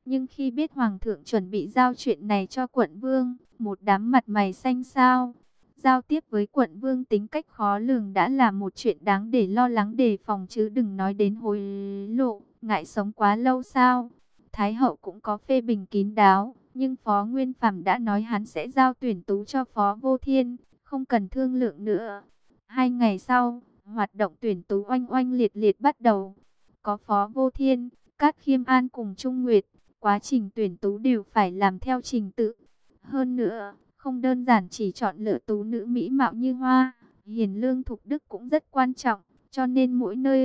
Nhưng khi biết hoàng thượng chuẩn bị giao chuyện này cho quận vương, một đám mặt mày xanh xao. Giao tiếp với quận vương tính cách khó lường đã là một chuyện đáng để lo lắng đề phòng, chứ đừng nói đến hối lộ, ngại sống quá lâu sao. Thái hậu cũng có phê bình kín đáo, nhưng Phó Nguyên Phàm đã nói hắn sẽ giao Tuyển Tú cho Phó Vô Thiên, không cần thương lượng nữa. 2 ngày sau, hoạt động Tuyển Tú oanh oanh liệt liệt bắt đầu. Có Phó Vô Thiên, Cát Khiêm An cùng Trung Nguyệt, quá trình tuyển tú đều phải làm theo trình tự. Hơn nữa, không đơn giản chỉ chọn lựa tú nữ mỹ mạo như hoa, hiền lương thục đức cũng rất quan trọng, cho nên mỗi nơi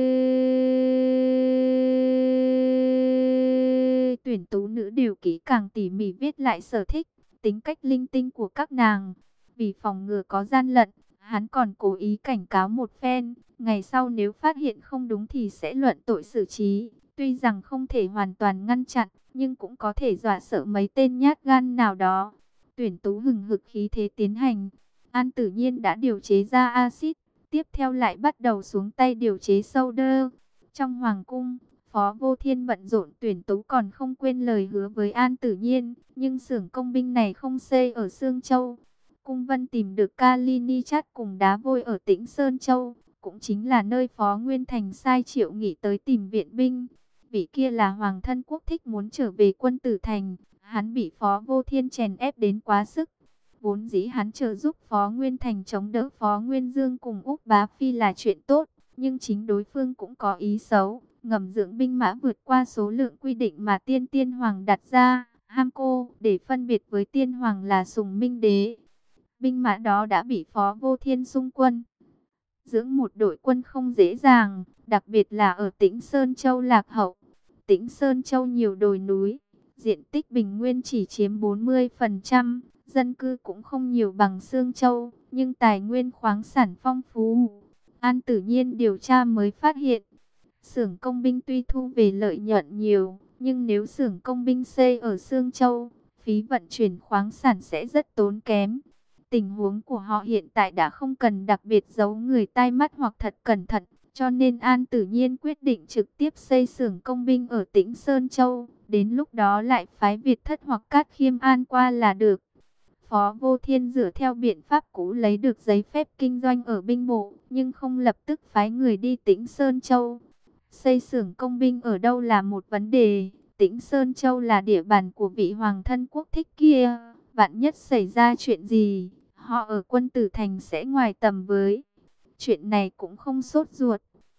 tuyển tú nữ đều kỹ càng tỉ mỉ viết lại sở thích, tính cách linh tinh của các nàng. Vì phòng ngừa có gian lận, hắn còn cố ý cảnh cáo một phen, ngày sau nếu phát hiện không đúng thì sẽ luận tội xử trí. Tuy rằng không thể hoàn toàn ngăn chặn, nhưng cũng có thể dọa sợ mấy tên nhát gan nào đó. Tuyển tú hừng hực khí thế tiến hành. An Tử Nhiên đã điều chế ra axit, tiếp theo lại bắt đầu xuống tay điều chế solder. Trong hoàng cung, Phó Vô Thiên bận rộn tuyển tú còn không quên lời hứa với An Tử Nhiên, nhưng xưởng công binh này không xây ở Sương Châu. Cung Vân tìm được Kalini Chat cùng đá vôi ở Tĩnh Sơn Châu, cũng chính là nơi Phó Nguyên Thành sai Triệu Nghị tới tìm viện binh. Vị kia là hoàng thân quốc thích muốn trở về Quân Tử Thành, hắn bị Phó Vô Thiên chèn ép đến quá sức. Vốn dĩ hắn trợ giúp Phó Nguyên Thành chống đỡ Phó Nguyên Dương cùng Úc Bá Phi là chuyện tốt, nhưng chính đối phương cũng có ý xấu, ngầm dưỡng binh mã vượt qua số lượng quy định mà Tiên Hoàng đặt ra, ham cô để phân biệt với Tiên Hoàng là Sùng Minh Đế. Binh mã đó đã bị Phó Vô Thiên xung quân. Dưỡng một đội quân không dễ dàng, đặc biệt là ở Tĩnh Sơn Châu lạc hậu. Tĩnh Sơn Châu nhiều đồi núi, diện tích bình nguyên chỉ chiếm 40%, dân cư cũng không nhiều bằng Sương Châu, nhưng tài nguyên khoáng sản phong phú. An Tử Nhiên điều tra mới phát hiện, xưởng công binh tuy thu về lợi nhuận nhiều, nhưng nếu xưởng công binh xây ở Sương Châu, phí vận chuyển khoáng sản sẽ rất tốn kém. Tình huống của họ hiện tại đã không cần đặc biệt giấu người tai mắt hoặc thật cẩn thận, cho nên An Tử Nhiên quyết định trực tiếp xây xưởng công binh ở Tĩnh Sơn Châu, đến lúc đó lại phái Việt Thất hoặc Cát Khiêm An qua là được. Phó Vô Thiên dựa theo biện pháp cũ lấy được giấy phép kinh doanh ở binh bộ, nhưng không lập tức phái người đi Tĩnh Sơn Châu. Xây xưởng công binh ở đâu là một vấn đề, Tĩnh Sơn Châu là địa bàn của vị hoàng thân quốc thích kia, vạn nhất xảy ra chuyện gì, họ ở Quân Tử Thành sẽ ngoài tầm với. Chuyện này cũng không sốt ruột.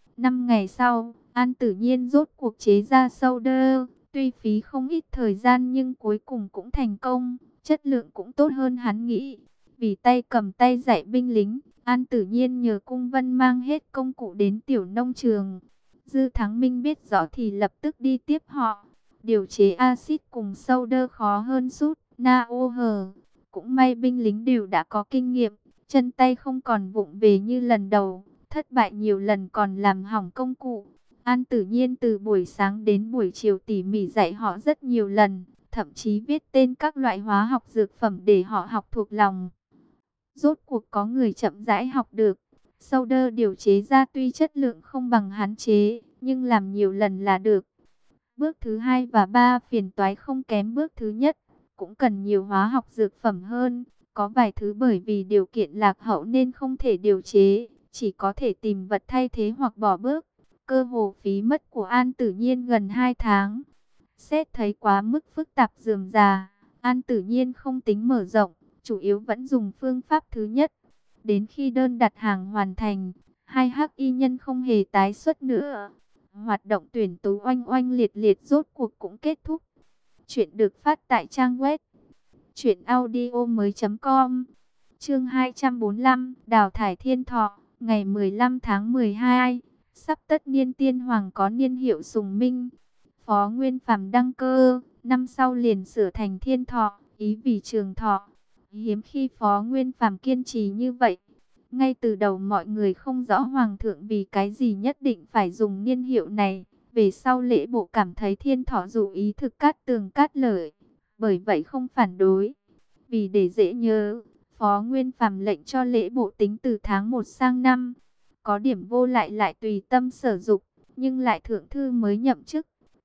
5 ngày sau, An Tử Nhiên rốt cuộc chế ra solder, tuy phí không ít thời gian nhưng cuối cùng cũng thành công, chất lượng cũng tốt hơn hắn nghĩ. Vì tay cầm tay dạy binh lính, An Tử Nhiên nhờ Cung Vân mang hết công cụ đến tiểu nông trường. Dư Thắng Minh biết rõ thì lập tức đi tiếp họ. Điều chế axit cùng solder khó hơn sút, na ô hờ. Cũng may binh lính đều đã có kinh nghiệm, chân tay không còn vụng về như lần đầu, thất bại nhiều lần còn làm hỏng công cụ. An Tử Nhiên từ buổi sáng đến buổi chiều tỉ mỉ dạy họ rất nhiều lần, thậm chí viết tên các loại hóa học dược phẩm để họ học thuộc lòng. Rốt cuộc có người chậm rãi học được. Solder điều chế ra tuy chất lượng không bằng hắn chế, nhưng làm nhiều lần là được. Bước thứ 2 và 3 phiền toái không kém bước thứ nhất, cũng cần nhiều hóa học dược phẩm hơn. Có vài thứ bởi vì điều kiện lạc hậu nên không thể điều chế, chỉ có thể tìm vật thay thế hoặc bỏ bước. Cơ hồ phí mất của An Tử Nhiên gần 2 tháng. Xét thấy quá mức phức tạp rườm rà, An Tử Nhiên không tính mở rộng, chủ yếu vẫn dùng phương pháp thứ nhất. Đến khi đơn đặt hàng hoàn thành, hai hắc y nhân không hề tái xuất nữa. Hoạt động tuyển tú oanh oanh liệt liệt rốt cuộc cũng kết thúc. Chuyện được phát tại trang web truyệnaudiomoi.com. Chương 245, Đào thải Thiên Thọ, ngày 15 tháng 12, sắp tất niên Tiên Hoàng có niên hiệu Sùng Minh. Phó Nguyên Phàm đăng cơ, năm sau liền sửa thành Thiên Thọ, ý vì trường thọ. Hiếm khi Phó Nguyên Phàm kiên trì như vậy. Ngay từ đầu mọi người không rõ Hoàng thượng vì cái gì nhất định phải dùng niên hiệu này. Về sau lễ bộ cảm thấy Thiên Thọ dụ ý thực cát tường cát lợi, bởi vậy không phản đối. Vì để dễ nhớ, Phó Nguyên Phàm lệnh cho lễ bộ tính từ tháng 1 sang năm. Có điểm vô lại lại tùy tâm sở dục, nhưng lại thượng thư mới nhậm chức.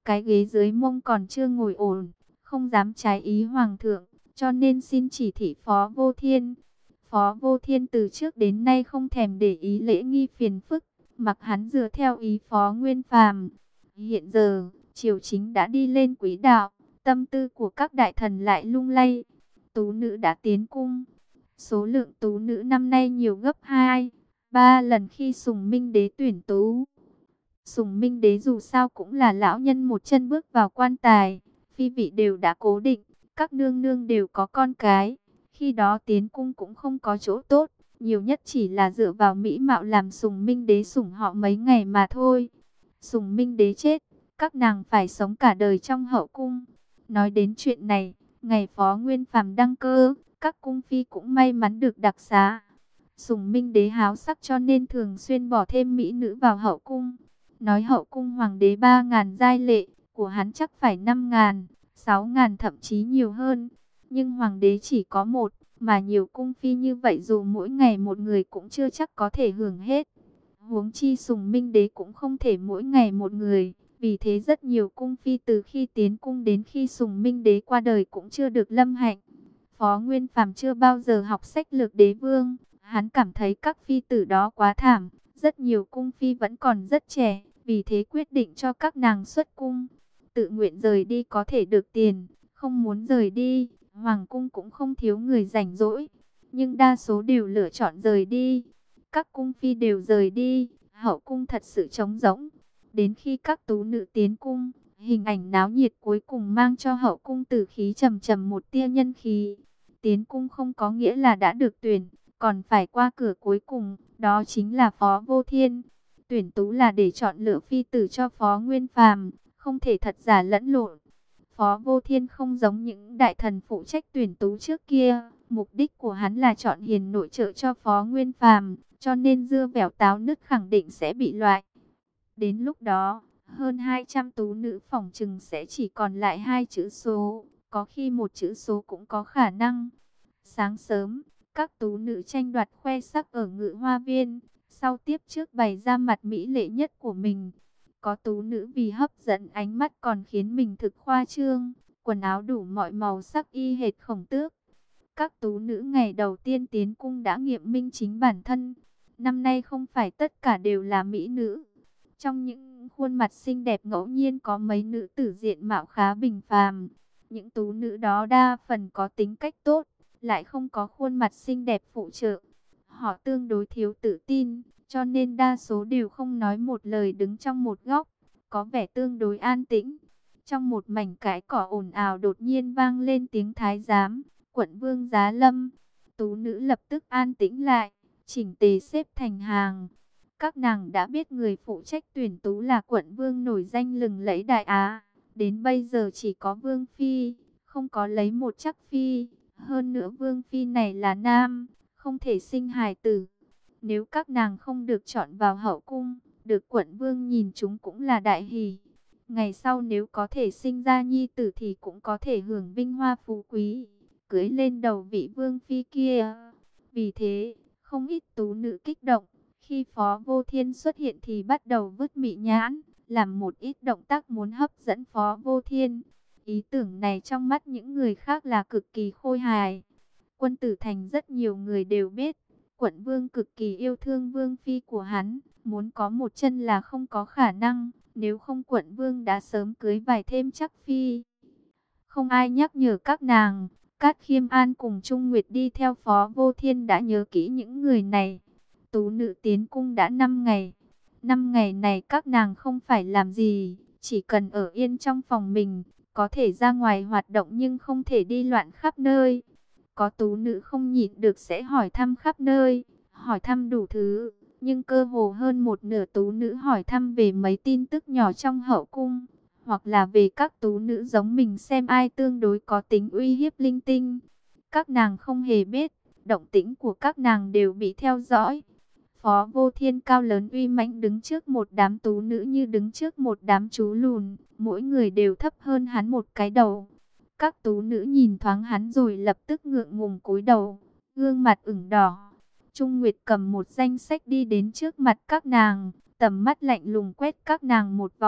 cái ghế dưới mông còn chưa ngồi ổn, không dám trái ý hoàng thượng, cho nên xin chỉ thị Phó Vô Thiên. Phó Vô Thiên từ trước đến nay không thèm để ý lễ nghi phiền phức, mặc hắn dựa theo ý Phó Nguyên Phàm. Hiện giờ, triều chính đã đi lên quỹ đạo, tâm tư của các đại thần lại lung lay. Tú nữ đã tiến cung. Số lượng tú nữ năm nay nhiều gấp 2, 3 lần khi Sùng Minh Đế tuyển tú. Sùng Minh Đế dù sao cũng là lão nhân một chân bước vào quan tài, phi vị đều đã cố định, các nương nương đều có con cái. Khi đó tiến cung cũng không có chỗ tốt, nhiều nhất chỉ là dựa vào mỹ mạo làm Sùng Minh Đế sủng họ mấy ngày mà thôi. Sùng Minh Đế chết, các nàng phải sống cả đời trong hậu cung. Nói đến chuyện này, ngày Phó Nguyên Phàm đăng cơ, các cung phi cũng may mắn được đặc xá. Sùng Minh Đế háo sắc cho nên thường xuyên bỏ thêm mỹ nữ vào hậu cung. Nói hậu cung hoàng đế 3.000 giai lệ, của hắn chắc phải 5.000, 6.000 thậm chí nhiều hơn. Nhưng hoàng đế chỉ có một, mà nhiều cung phi như vậy dù mỗi ngày một người cũng chưa chắc có thể hưởng hết. Huống chi Sùng Minh Đế cũng không thể mỗi ngày một người, vì thế rất nhiều cung phi từ khi tiến cung đến khi Sùng Minh Đế qua đời cũng chưa được lâm hạnh. Phó Nguyên Phàm chưa bao giờ học sách lược đế vương, hắn cảm thấy các phi tử đó quá thảm, rất nhiều cung phi vẫn còn rất trẻ, vì thế quyết định cho các nàng xuất cung. Tự nguyện rời đi có thể được tiền, không muốn rời đi, hoàng cung cũng không thiếu người rảnh rỗi, nhưng đa số đều lựa chọn rời đi. Các cung phi đều rời đi, hậu cung thật sự trống rỗng. Đến khi các tú nữ tiến cung, hình ảnh náo nhiệt cuối cùng mang cho hậu cung tử khí trầm trầm một tia nhân khí. Tiến cung không có nghĩa là đã được tuyển, còn phải qua cửa cuối cùng, đó chính là Phó Vô Thiên. Tuyển tú là để chọn lựa phi tử cho Phó Nguyên Phàm, không thể thật giả lẫn lộn. Phó Vô Thiên không giống những đại thần phụ trách tuyển tú trước kia, mục đích của hắn là chọn hiền nội trợ cho Phó Nguyên Phàm, cho nên dưa vẻo táo nứt khẳng định sẽ bị loại. Đến lúc đó, hơn 200 tú nữ phỏng chừng sẽ chỉ còn lại 2 chữ số, có khi một chữ số cũng có khả năng. Sáng sớm, các tú nữ tranh đoạt khoe sắc ở Ngự Hoa Viên, sau tiếp trước bày ra mặt mỹ lệ nhất của mình. Có tú nữ vì hấp dẫn ánh mắt còn khiến mình thực khoa trương, quần áo đủ mọi màu sắc y hệt Khổng Tước. Các tú nữ ngày đầu tiên tiến cung đã nghiệm minh chính bản thân. Năm nay không phải tất cả đều là mỹ nữ. Trong những khuôn mặt xinh đẹp ngẫu nhiên có mấy nữ tử diện mạo khá bình phàm. Những tú nữ đó đa phần có tính cách tốt, lại không có khuôn mặt xinh đẹp phụ trợ. Họ tương đối thiếu tự tin, cho nên đa số đều không nói một lời đứng trong một góc, có vẻ tương đối an tĩnh. Trong một mảnh cãi cỏ ồn ào đột nhiên vang lên tiếng thái giám, quận vương giá lâm. Tú nữ lập tức an tĩnh lại, chỉnh tề xếp thành hàng. Các nàng đã biết người phụ trách tuyển tú là quận vương nổi danh lừng lẫy Đại Á. Đến bây giờ chỉ có vương phi, không có lấy một chắc phi. Hơn nữa vương phi này là nam, không thể sinh hài tử. Nếu các nàng không được chọn vào hậu cung, được quận vương nhìn chúng cũng là đại hỷ. Ngày sau nếu có thể sinh ra nhi tử thì cũng có thể hưởng vinh hoa phú quý, cưới lên đầu vị vương phi kia. Vì thế, không ít tú nữ kích động. Khi Phó Vô Thiên xuất hiện thì bắt đầu vứt mị nhãn, làm một ít động tác muốn hấp dẫn Phó Vô Thiên. Ý tưởng này trong mắt những người khác là cực kỳ khôi hài. Quân tử thành rất nhiều người đều biết, quận vương cực kỳ yêu thương vương phi của hắn, muốn có một chân là không có khả năng, nếu không quận vương đã sớm cưới vài thêm chắc phi. Không ai nhắc nhở các nàng, Cát Khiêm An cùng Trung Nguyệt đi theo Phó Vô Thiên đã nhớ kỹ những người này. Tú nữ tiến cung đã 5 ngày. 5 ngày này các nàng không phải làm gì, chỉ cần ở yên trong phòng mình, có thể ra ngoài hoạt động nhưng không thể đi loạn khắp nơi. Có tú nữ không nhịn được sẽ hỏi thăm khắp nơi, hỏi thăm đủ thứ, nhưng cơ hồ hơn một nửa tú nữ hỏi thăm về mấy tin tức nhỏ trong hậu cung, hoặc là về các tú nữ giống mình xem ai tương đối có tính uy hiếp linh tinh. Các nàng không hề biết, động tĩnh của các nàng đều bị theo dõi. Phó Vô Thiên cao lớn uy mãnh đứng trước một đám tú nữ như đứng trước một đám chú lùn, mỗi người đều thấp hơn hắn một cái đầu. Các tú nữ nhìn thoáng hắn rồi lập tức ngượng ngùng cúi đầu, gương mặt ửng đỏ. Trung Nguyệt cầm một danh sách đi đến trước mặt các nàng, tầm mắt lạnh lùng quét các nàng một vòng,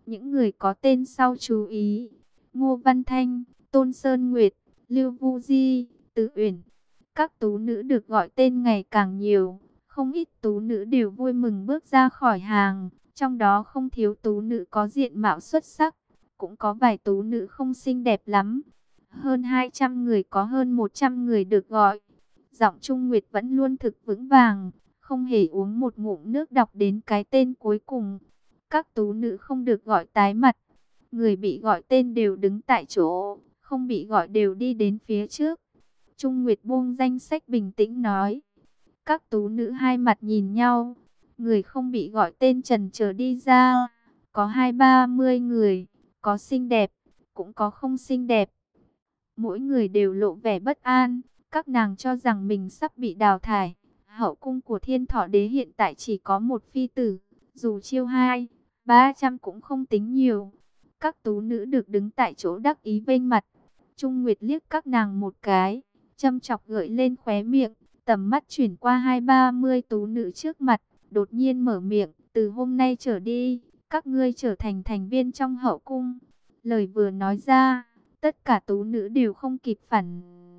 Những người có tên sau chú ý: Ngô Văn Thanh, Tôn Sơn Nguyệt, Lưu Vu Di, Từ Uyển. Các tú nữ được gọi tên ngày càng nhiều, không ít tú nữ đều vui mừng bước ra khỏi hàng, trong đó không thiếu tú nữ có diện mạo xuất sắc, cũng có vài tú nữ không xinh đẹp lắm. Hơn 200 người có hơn 100 người được gọi. Giọng Trung Nguyệt vẫn luôn thực vững vàng, không hề uống một ngụm nước đọc đến cái tên cuối cùng. Các tú nữ không được gọi tái mặt. Người bị gọi tên đều đứng tại chỗ, không bị gọi đều đi đến phía trước. Trung Nguyệt buông danh sách bình tĩnh nói. Các tú nữ hai mặt nhìn nhau. Người không bị gọi tên chần chờ đi ra. Có 20-30 người, có xinh đẹp, cũng có không xinh đẹp. Mỗi người đều lộ vẻ bất an. Các nàng cho rằng mình sắp bị đào thải. Hậu cung của Thiên Thọ Đế hiện tại chỉ có một phi tử. Dù chiêu 200-300 cũng không tính nhiều. Các tú nữ được đứng tại chỗ đắc ý vênh mặt. Trung Nguyệt liếc các nàng một cái, châm chọc gợi lên khóe miệng. Tầm mắt chuyển qua 20-30 tú nữ trước mặt, đột nhiên mở miệng. Từ hôm nay trở đi, các ngươi trở thành thành viên trong hậu cung. Lời vừa nói ra, tất cả tú nữ đều không kịp phản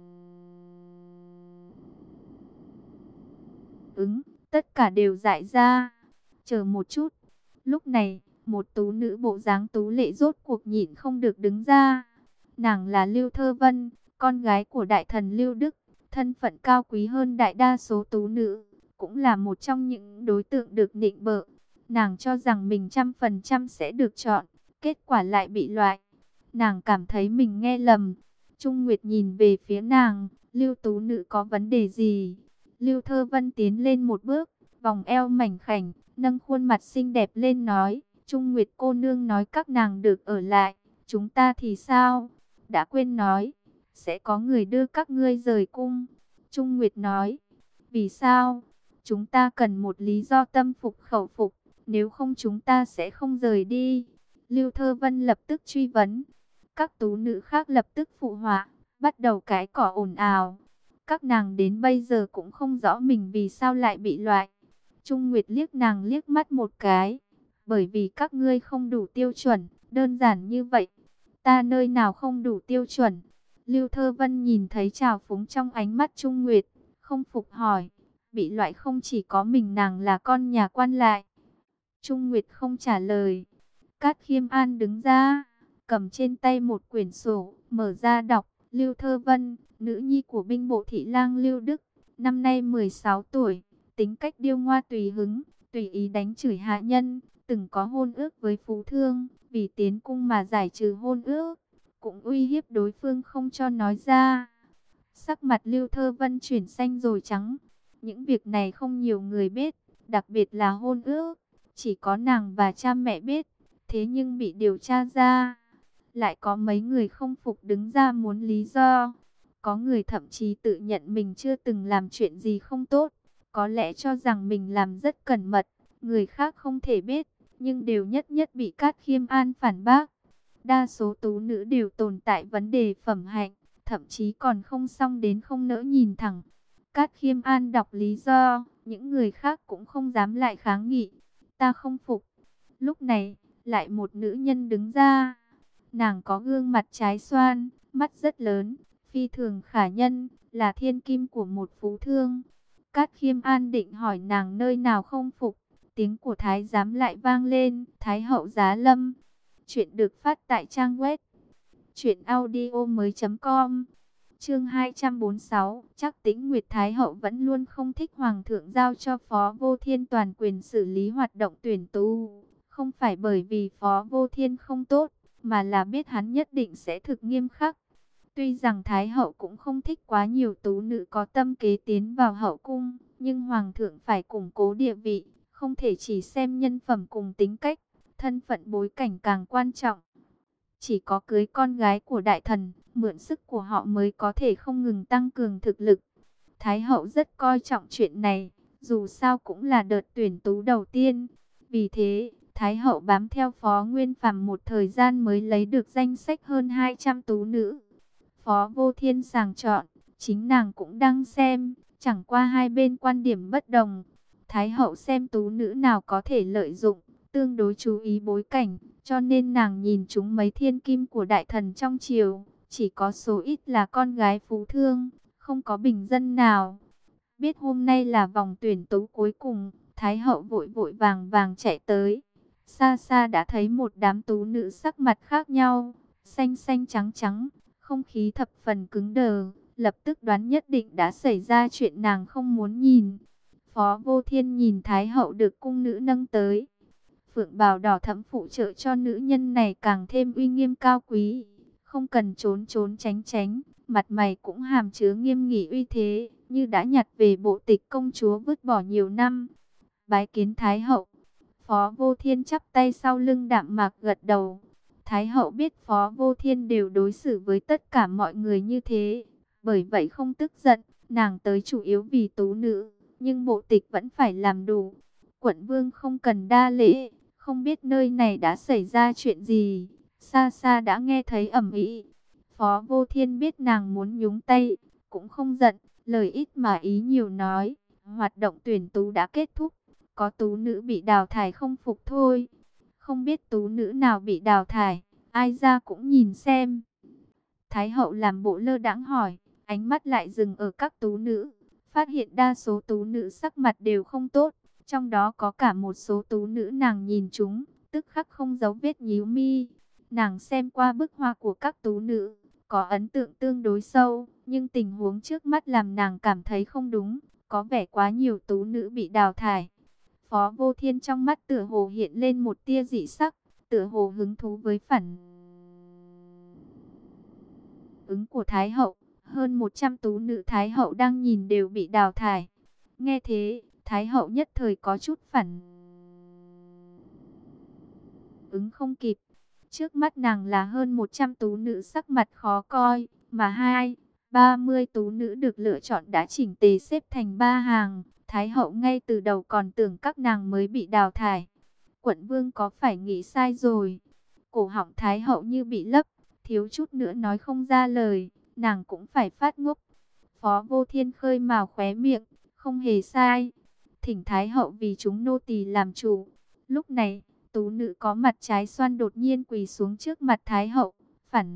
ứng, tất cả đều dại ra. Chờ một chút. Lúc này, một tú nữ bộ dáng tú lệ rốt cuộc nhịn không được đứng ra. Nàng là Lưu Thơ Vân, con gái của đại thần Lưu Đức, thân phận cao quý hơn đại đa số tú nữ, cũng là một trong những đối tượng được nịnh bợ. Nàng cho rằng mình 100% sẽ được chọn, kết quả lại bị loại. Nàng cảm thấy mình nghe lầm. Trung Nguyệt nhìn về phía nàng, Lưu tú nữ có vấn đề gì? Lưu Thơ Vân tiến lên một bước, vòng eo mảnh khảnh, nâng khuôn mặt xinh đẹp lên nói, Trung Nguyệt cô nương nói các nàng được ở lại, chúng ta thì sao? Đã quên nói, sẽ có người đưa các ngươi rời cung. Trung Nguyệt nói, vì sao? Chúng ta cần một lý do tâm phục khẩu phục, nếu không chúng ta sẽ không rời đi. Lưu Thơ Vân lập tức truy vấn. Các tú nữ khác lập tức phụ họa, bắt đầu cái cỏ ồn ào. Các nàng đến bây giờ cũng không rõ mình vì sao lại bị loại. Trung Nguyệt liếc nàng liếc mắt một cái. Bởi vì các ngươi không đủ tiêu chuẩn, đơn giản như vậy. Ta nơi nào không đủ tiêu chuẩn? Lưu Thơ Vân nhìn thấy trào phúng trong ánh mắt Trung Nguyệt, không phục hỏi. Bị loại không chỉ có mình nàng là con nhà quan lại. Trung Nguyệt không trả lời. Cát Khiêm An đứng ra, cầm trên tay một quyển sổ, mở ra đọc. Lưu Thơ Vân, nữ nhi của binh bộ thị lang Lưu Đức, năm nay 16 tuổi, tính cách điêu ngoa tùy hứng, tùy ý đánh chửi hạ nhân, từng có hôn ước với Phú Thương, vì tiến cung mà giải trừ hôn ước, cũng uy hiếp đối phương không cho nói ra. Sắc mặt Lưu Thơ Vân chuyển xanh rồi trắng. Những việc này không nhiều người biết, đặc biệt là hôn ước, chỉ có nàng và cha mẹ biết. Thế nhưng bị điều tra ra, lại có mấy người không phục đứng ra muốn lý do. Có người thậm chí tự nhận mình chưa từng làm chuyện gì không tốt, có lẽ cho rằng mình làm rất cẩn mật, người khác không thể biết, nhưng đều nhất nhất bị Cát Khiêm An phản bác. Đa số tú nữ đều tồn tại vấn đề phẩm hạnh, thậm chí còn không xong đến không nỡ nhìn thẳng. Cát Khiêm An đọc lý do, những người khác cũng không dám lại kháng nghị. Ta không phục. Lúc này, lại một nữ nhân đứng ra. Nàng có gương mặt trái xoan, mắt rất lớn, phi thường khả nhân, là thiên kim của một phú thương. Cát Khiêm An định hỏi nàng nơi nào không phục, tiếng của thái giám lại vang lên, Thái hậu giá lâm. Chuyện được phát tại trang web truyệnaudiomoi.com. Chương 246, chắc Tĩnh Nguyệt Thái hậu vẫn luôn không thích hoàng thượng giao cho Phó Vô Thiên toàn quyền xử lý hoạt động tuyển tú, không phải bởi vì Phó Vô Thiên không tốt, mà là biết hắn nhất định sẽ thực nghiêm khắc. Tuy rằng Thái hậu cũng không thích quá nhiều tú nữ có tâm kế tiến vào hậu cung, nhưng hoàng thượng phải củng cố địa vị, không thể chỉ xem nhân phẩm cùng tính cách, thân phận bối cảnh càng quan trọng. Chỉ có cưới con gái của đại thần, mượn sức của họ mới có thể không ngừng tăng cường thực lực. Thái hậu rất coi trọng chuyện này, dù sao cũng là đợt tuyển tú đầu tiên. Vì thế, Thái hậu bám theo Phó Nguyên Phàm một thời gian mới lấy được danh sách hơn 200 tú nữ. Phó Vô Thiên sàng chọn, chính nàng cũng đang xem, chẳng qua hai bên quan điểm bất đồng. Thái hậu xem tú nữ nào có thể lợi dụng, tương đối chú ý bối cảnh, cho nên nàng nhìn chúng mấy thiên kim của đại thần trong triều, chỉ có số ít là con gái phú thương, không có bình dân nào. Biết hôm nay là vòng tuyển tú cuối cùng, Thái hậu vội vội vàng vàng chạy tới. Xa xa đã thấy một đám tú nữ sắc mặt khác nhau, xanh xanh trắng trắng, không khí thập phần cứng đờ, lập tức đoán nhất định đã xảy ra chuyện nàng không muốn nhìn. Phó Vô Thiên nhìn Thái hậu được cung nữ nâng tới, phượng bào đỏ thẫm phụ trợ cho nữ nhân này càng thêm uy nghiêm cao quý, không cần trốn trốn tránh tránh, mặt mày cũng hàm chứa nghiêm nghị uy thế, như đã nhặt về bộ tịch công chúa vứt bỏ nhiều năm. Bái kiến Thái hậu. Phó Vô Thiên chắp tay sau lưng đạm mạc gật đầu. Thái hậu biết Phó Vô Thiên đều đối xử với tất cả mọi người như thế, bởi vậy không tức giận. Nàng tới chủ yếu vì tú nữ, nhưng bộ tịch vẫn phải làm đủ. Quận vương không cần đa lễ, không biết nơi này đã xảy ra chuyện gì, xa xa đã nghe thấy ầm ĩ. Phó Vô Thiên biết nàng muốn nhúng tay, cũng không giận, lời ít mà ý nhiều nói, hoạt động tuyển tú đã kết thúc, có tú nữ bị đào thải không phục thôi. Không biết tú nữ nào bị đào thải, ai ra cũng nhìn xem. Thái hậu làm bộ lơ đãng hỏi, ánh mắt lại dừng ở các tú nữ, phát hiện đa số tú nữ sắc mặt đều không tốt, trong đó có cả một số tú nữ nàng nhìn chúng, tức khắc không giấu vết nhíu mi. Nàng xem qua bức hoa của các tú nữ, có ấn tượng tương đối sâu, nhưng tình huống trước mắt làm nàng cảm thấy không đúng, có vẻ quá nhiều tú nữ bị đào thải. Phó Vô Thiên trong mắt tựa hồ hiện lên một tia dị sắc, tựa hồ hứng thú với phản ứng của Thái hậu. Hơn 100 tú nữ Thái hậu đang nhìn đều bị đào thải. Nghe thế, Thái hậu nhất thời có chút phản ứng không kịp. Trước mắt nàng là hơn 100 tú nữ sắc mặt khó coi, mà 30 tú nữ được lựa chọn đã chỉnh tề xếp thành 3 hàng. Thái hậu ngay từ đầu còn tưởng các nàng mới bị đào thải. Quận vương có phải nghĩ sai rồi? Cổ họng Thái hậu như bị lấp, thiếu chút nữa nói không ra lời, nàng cũng phải phát ngốc. Phó Vô Thiên khơi mào khóe miệng, không hề sai. Thỉnh Thái hậu vì chúng nô tỳ làm chủ. Lúc này, tú nữ có mặt trái xoan đột nhiên quỳ xuống trước mặt Thái hậu, phản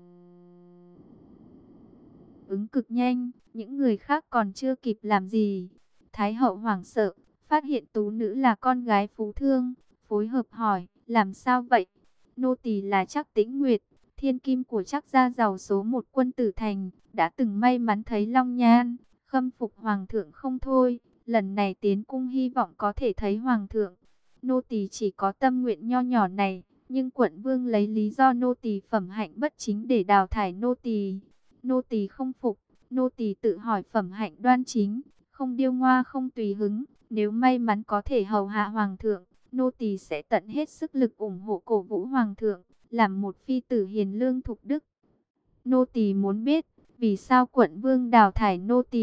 ứng cực nhanh, những người khác còn chưa kịp làm gì. Thái hậu hoảng sợ, phát hiện tú nữ là con gái phú thương, phối hợp hỏi, làm sao vậy? Nô tỳ là Trác Tĩnh Nguyệt, thiên kim của Trác gia giàu số một quân tử thành, đã từng may mắn thấy Long Nhan, khâm phục hoàng thượng không thôi, lần này tiến cung hy vọng có thể thấy hoàng thượng. Nô tỳ chỉ có tâm nguyện nho nhỏ này, nhưng quận vương lấy lý do nô tỳ phẩm hạnh bất chính để đào thải nô tỳ. Nô tỳ không phục, nô tỳ tự hỏi phẩm hạnh đoan chính, không điêu ngoa không tùy hứng, nếu may mắn có thể hầu hạ hoàng thượng, nô tỳ sẽ tận hết sức lực ủng hộ cổ vũ hoàng thượng, làm một phi tử hiền lương thục đức. Nô tỳ muốn biết, vì sao quận vương đào thải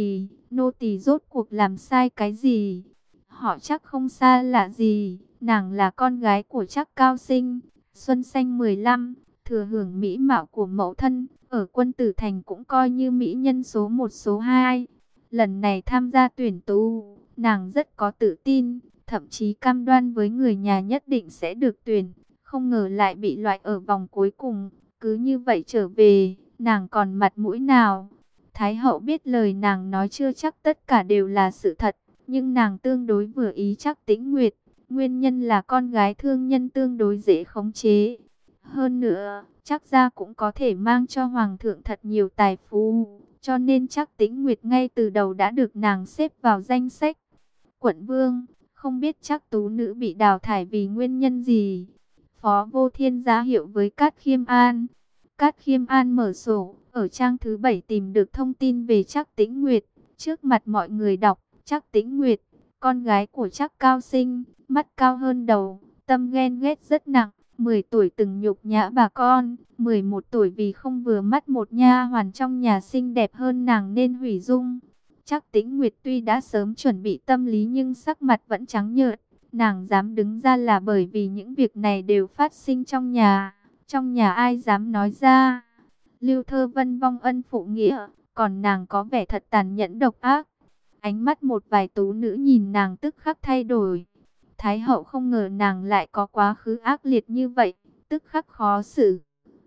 nô tỳ rốt cuộc làm sai cái gì? Họ Trác không xa lạ gì, nàng là con gái của Trác Cao Sinh, xuân xanh 15, thừa hưởng mỹ mạo của mẫu thân, ở quân tử thành cũng coi như mỹ nhân số 1 số 2. Lần này tham gia tuyển tú, nàng rất có tự tin, thậm chí cam đoan với người nhà nhất định sẽ được tuyển, không ngờ lại bị loại ở vòng cuối cùng, cứ như vậy trở về, nàng còn mặt mũi nào? Thái hậu biết lời nàng nói chưa chắc tất cả đều là sự thật, nhưng nàng tương đối vừa ý Trác Tĩnh Nguyệt, nguyên nhân là con gái thương nhân tương đối dễ khống chế. Hơn nữa, Trác gia cũng có thể mang cho hoàng thượng thật nhiều tài phú, cho nên Trác Tĩnh Nguyệt ngay từ đầu đã được nàng xếp vào danh sách. Quận vương, không biết Trác tú nữ bị đào thải vì nguyên nhân gì? Phó Vô Thiên ra hiệu với Cát Khiêm An. Cát Khiêm An mở sổ, ở trang thứ 7 tìm được thông tin về Trác Tĩnh Nguyệt. Trước mặt mọi người đọc, Trác Tĩnh Nguyệt, con gái của Trác Cao Sinh, mắt cao hơn đầu, tâm ghen ghét rất nặng. 10 tuổi từng nhục nhã bà con, 11 tuổi vì không vừa mắt một nha hoàn trong nhà xinh đẹp hơn nàng nên hủy dung. Trác Tĩnh Nguyệt tuy đã sớm chuẩn bị tâm lý nhưng sắc mặt vẫn trắng nhợt. Nàng dám đứng ra là bởi vì những việc này đều phát sinh trong nhà. Trong nhà ai dám nói ra? Lưu Thơ Vân vong ân phụ nghĩa, còn nàng có vẻ thật tàn nhẫn độc ác. Ánh mắt một vài tú nữ nhìn nàng tức khắc thay đổi. Thái hậu không ngờ nàng lại có quá khứ ác liệt như vậy, tức khắc khó xử.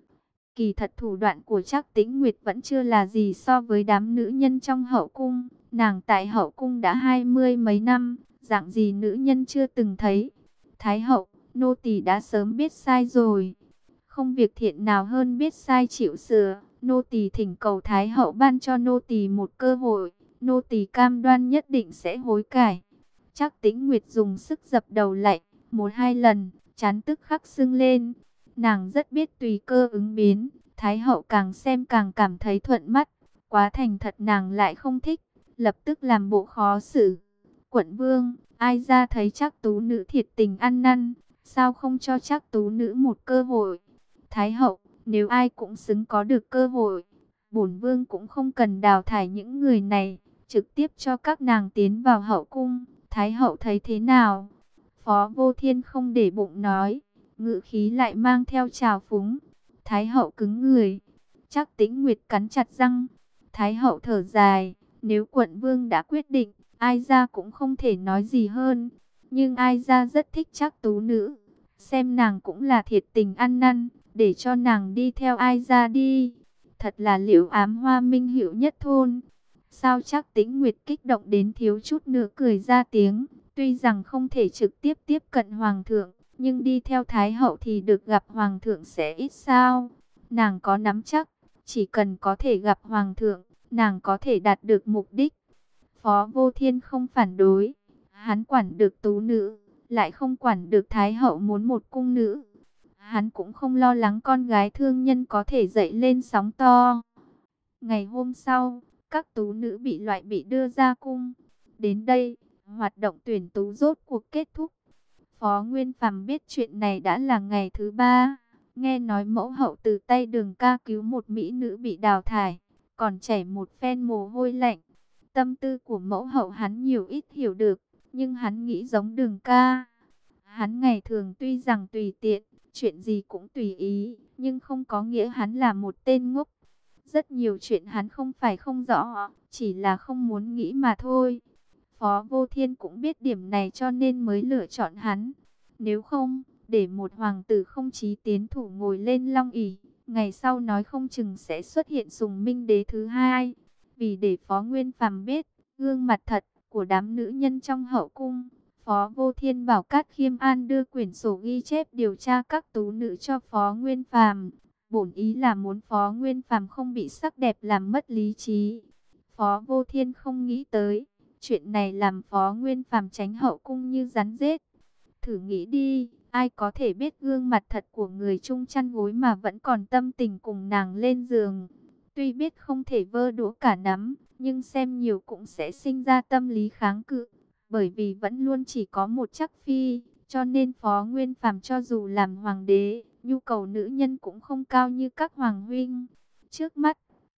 Kỳ thật thủ đoạn của Trác Tĩnh Nguyệt vẫn chưa là gì so với đám nữ nhân trong hậu cung. Nàng tại hậu cung đã 20 mấy năm, dạng gì nữ nhân chưa từng thấy. Thái hậu, nô tỳ đã sớm biết sai rồi. Không việc thiện nào hơn biết sai chịu sửa. Nô tỳ thỉnh cầu Thái hậu ban cho nô tỳ một cơ hội. Nô tỳ cam đoan nhất định sẽ hối cải. Trác Tĩnh Nguyệt dùng sức dập đầu lạy, một hai lần, trán tức khắc sưng lên. Nàng rất biết tùy cơ ứng biến, Thái hậu càng xem càng cảm thấy thuận mắt, quá thành thật nàng lại không thích, lập tức làm bộ khó xử. Quận vương, ai ra thấy Trác tú nữ thiệt tình ăn năn, sao không cho Trác tú nữ một cơ hội? Thái hậu, nếu ai cũng xứng có được cơ hội, bổn vương cũng không cần đào thải những người này, trực tiếp cho các nàng tiến vào hậu cung. Thái hậu thấy thế nào? Phó Vô Thiên không để bụng nói, ngữ khí lại mang theo trào phúng. Thái hậu cứng người. Trác Tĩnh Nguyệt cắn chặt răng. Thái hậu thở dài, nếu quận vương đã quyết định, ai ra cũng không thể nói gì hơn. Nhưng ai ra rất thích Trác tú nữ, xem nàng cũng là thiệt tình ăn năn, để cho nàng đi theo ai ra đi. Thật là liễu ám hoa minh hữu nhất thôn. Sao Trác Tĩnh Nguyệt kích động đến thiếu chút nữa cười ra tiếng. Tuy rằng không thể trực tiếp tiếp cận hoàng thượng, nhưng đi theo thái hậu thì được gặp hoàng thượng sẽ ít sao. Nàng có nắm chắc, chỉ cần có thể gặp hoàng thượng, nàng có thể đạt được mục đích. Phó Vô Thiên không phản đối, hắn quản được tú nữ, lại không quản được thái hậu muốn một cung nữ. Hắn cũng không lo lắng con gái thương nhân có thể dậy lên sóng to. Ngày hôm sau, các tú nữ bị loại bị đưa ra cung. Đến đây, hoạt động tuyển tú rốt cuộc kết thúc. Phó Nguyên Phàm biết chuyện này đã là ngày thứ 3. Nghe nói mẫu hậu từ tay Đường ca cứu một mỹ nữ bị đào thải, còn chảy một phen mồ hôi lạnh. Tâm tư của mẫu hậu hắn nhiều ít hiểu được, nhưng hắn nghĩ giống Đường ca. Hắn ngày thường tuy rằng tùy tiện, chuyện gì cũng tùy ý, nhưng không có nghĩa hắn là một tên ngốc. Rất nhiều chuyện hắn không phải không rõ, chỉ là không muốn nghĩ mà thôi. Phó Vô Thiên cũng biết điểm này cho nên mới lựa chọn hắn. Nếu không, để một hoàng tử không chí tiến thủ ngồi lên long ỷ, ngày sau nói không chừng sẽ xuất hiện Sùng Minh Đế thứ hai. Vì để Phó Nguyên Phàm biết gương mặt thật của đám nữ nhân trong hậu cung, Phó Vô Thiên bảo Cát Khiêm An đưa quyển sổ ghi chép điều tra các tú nữ cho Phó Nguyên Phàm. Bổn ý là muốn Phó Nguyên Phàm không bị sắc đẹp làm mất lý trí. Phó Vô Thiên không nghĩ tới, chuyện này làm Phó Nguyên Phàm tránh hậu cung như rắn rết. Thử nghĩ đi, ai có thể biết gương mặt thật của người chung chăn gối mà vẫn còn tâm tình cùng nàng lên giường. Tuy biết không thể vơ đũa cả nắm, nhưng xem nhiều cũng sẽ sinh ra tâm lý kháng cự. Bởi vì vẫn luôn chỉ có một chắc phi, cho nên Phó Nguyên Phàm cho dù làm hoàng đế, nhu cầu nữ nhân cũng không cao như các hoàng huynh. Trước mắt,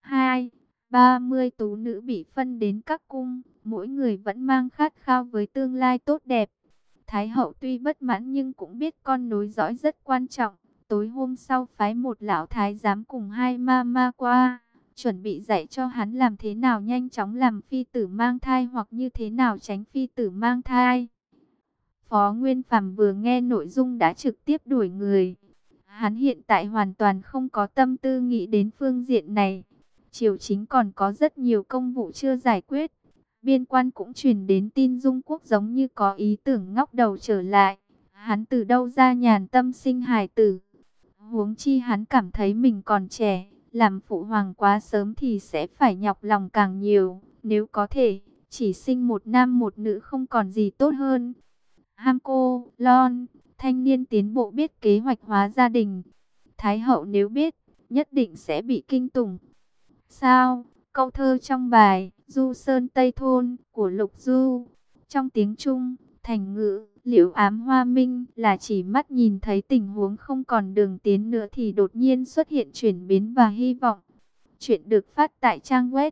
30 tú nữ bị phân đến các cung, mỗi người vẫn mang khát khao với tương lai tốt đẹp. Thái hậu tuy bất mãn nhưng cũng biết con nối dõi rất quan trọng. Tối hôm sau phái một lão thái giám cùng hai ma ma qua, chuẩn bị dạy cho hắn làm thế nào nhanh chóng làm phi tử mang thai hoặc như thế nào tránh phi tử mang thai. Phó Nguyên Phàm vừa nghe nội dung đã trực tiếp đuổi người. Hắn hiện tại hoàn toàn không có tâm tư nghĩ đến phương diện này. Triều chính còn có rất nhiều công vụ chưa giải quyết. Biên quan cũng truyền đến tin Dung Quốc giống như có ý tưởng ngóc đầu trở lại. Hắn từ đâu ra nhàn tâm sinh hài tử. Huống chi hắn cảm thấy mình còn trẻ, làm phụ hoàng quá sớm thì sẽ phải nhọc lòng càng nhiều. Nếu có thể, chỉ sinh một nam một nữ không còn gì tốt hơn. Ham cô, lon, thanh niên tiến bộ biết kế hoạch hóa gia đình. Thái hậu nếu biết, nhất định sẽ bị kinh tủng. Sao? Câu thơ trong bài Du Sơn Tây Thôn của Lục Du, trong tiếng Trung, thành ngữ liễu ám hoa minh là chỉ mắt nhìn thấy tình huống không còn đường tiến nữa thì đột nhiên xuất hiện chuyển biến và hy vọng. Chuyện được phát tại trang web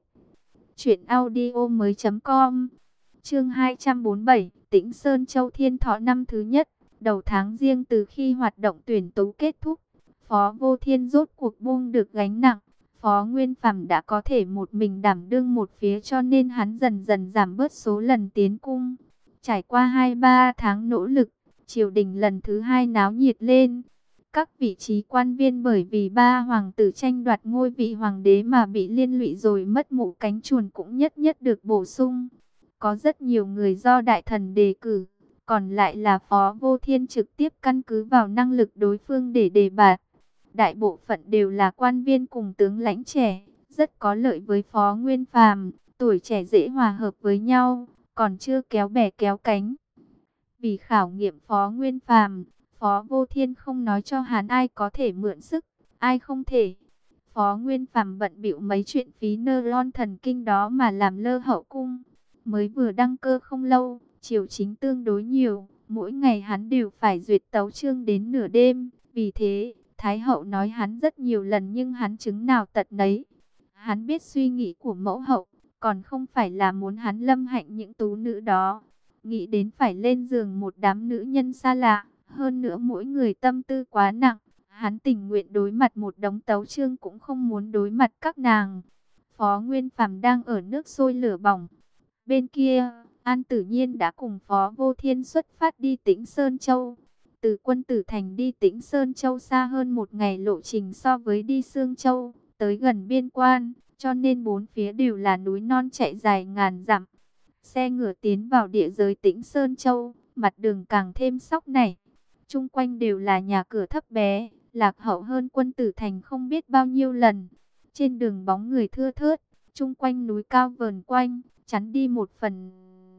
truyệnaudiomoi.com. Chương 247, Tĩnh Sơn Châu Thiên Thọ năm thứ nhất, đầu tháng Giêng. Từ khi hoạt động tuyển tú kết thúc, Phó Vô Thiên rốt cuộc buông được gánh nặng. Phó Nguyên Phàm đã có thể một mình đảm đương một phía cho nên hắn dần dần giảm bớt số lần tiến cung. Trải qua 2-3 tháng nỗ lực, triều đình lần thứ hai náo nhiệt lên. Các vị trí quan viên bởi vì ba hoàng tử tranh đoạt ngôi vị hoàng đế mà bị liên lụy rồi mất mộ cánh chuồn cũng nhất nhất được bổ sung. Có rất nhiều người do đại thần đề cử, còn lại là Phó Vô Thiên trực tiếp căn cứ vào năng lực đối phương để đề bạt. Đại bộ phận đều là quan viên cùng tướng lãnh trẻ, rất có lợi với Phó Nguyên Phàm, tuổi trẻ dễ hòa hợp với nhau, còn chưa kéo bè kéo cánh. Vì khảo nghiệm Phó Nguyên Phàm, Phó Vô Thiên không nói cho hắn ai có thể mượn sức, ai không thể. Phó Nguyên Phàm bận bịu mấy chuyện phí neuron thần kinh đó mà làm lơ hậu cung. Mới vừa đăng cơ không lâu, triều chính tương đối nhiều, mỗi ngày hắn đều phải duyệt tấu chương đến nửa đêm. Vì thế, Thái hậu nói hắn rất nhiều lần nhưng hắn chứng nào tật nấy. Hắn biết suy nghĩ của mẫu hậu, còn không phải là muốn hắn lâm hạnh những tú nữ đó. Nghĩ đến phải lên giường một đám nữ nhân xa lạ, hơn nữa mỗi người tâm tư quá nặng. Hắn tình nguyện đối mặt một đống tấu chương cũng không muốn đối mặt các nàng. Phó Nguyên Phàm đang ở nước sôi lửa bỏng. Bên kia, An Tử Nhiên đã cùng Phó Vô Thiên xuất phát đi Tĩnh Sơn Châu. Từ Quân Tử Thành đi Tĩnh Sơn Châu xa hơn một ngày lộ trình so với đi Sương Châu, tới gần biên quan, cho nên bốn phía đều là núi non chạy dài ngàn dặm. Xe ngựa tiến vào địa giới Tĩnh Sơn Châu, mặt đường càng thêm sóc nảy. Chung quanh đều là nhà cửa thấp bé, lạc hậu hơn Quân Tử Thành không biết bao nhiêu lần. Trên đường bóng người thưa thớt, chung quanh núi cao vờn quanh, chắn đi một phần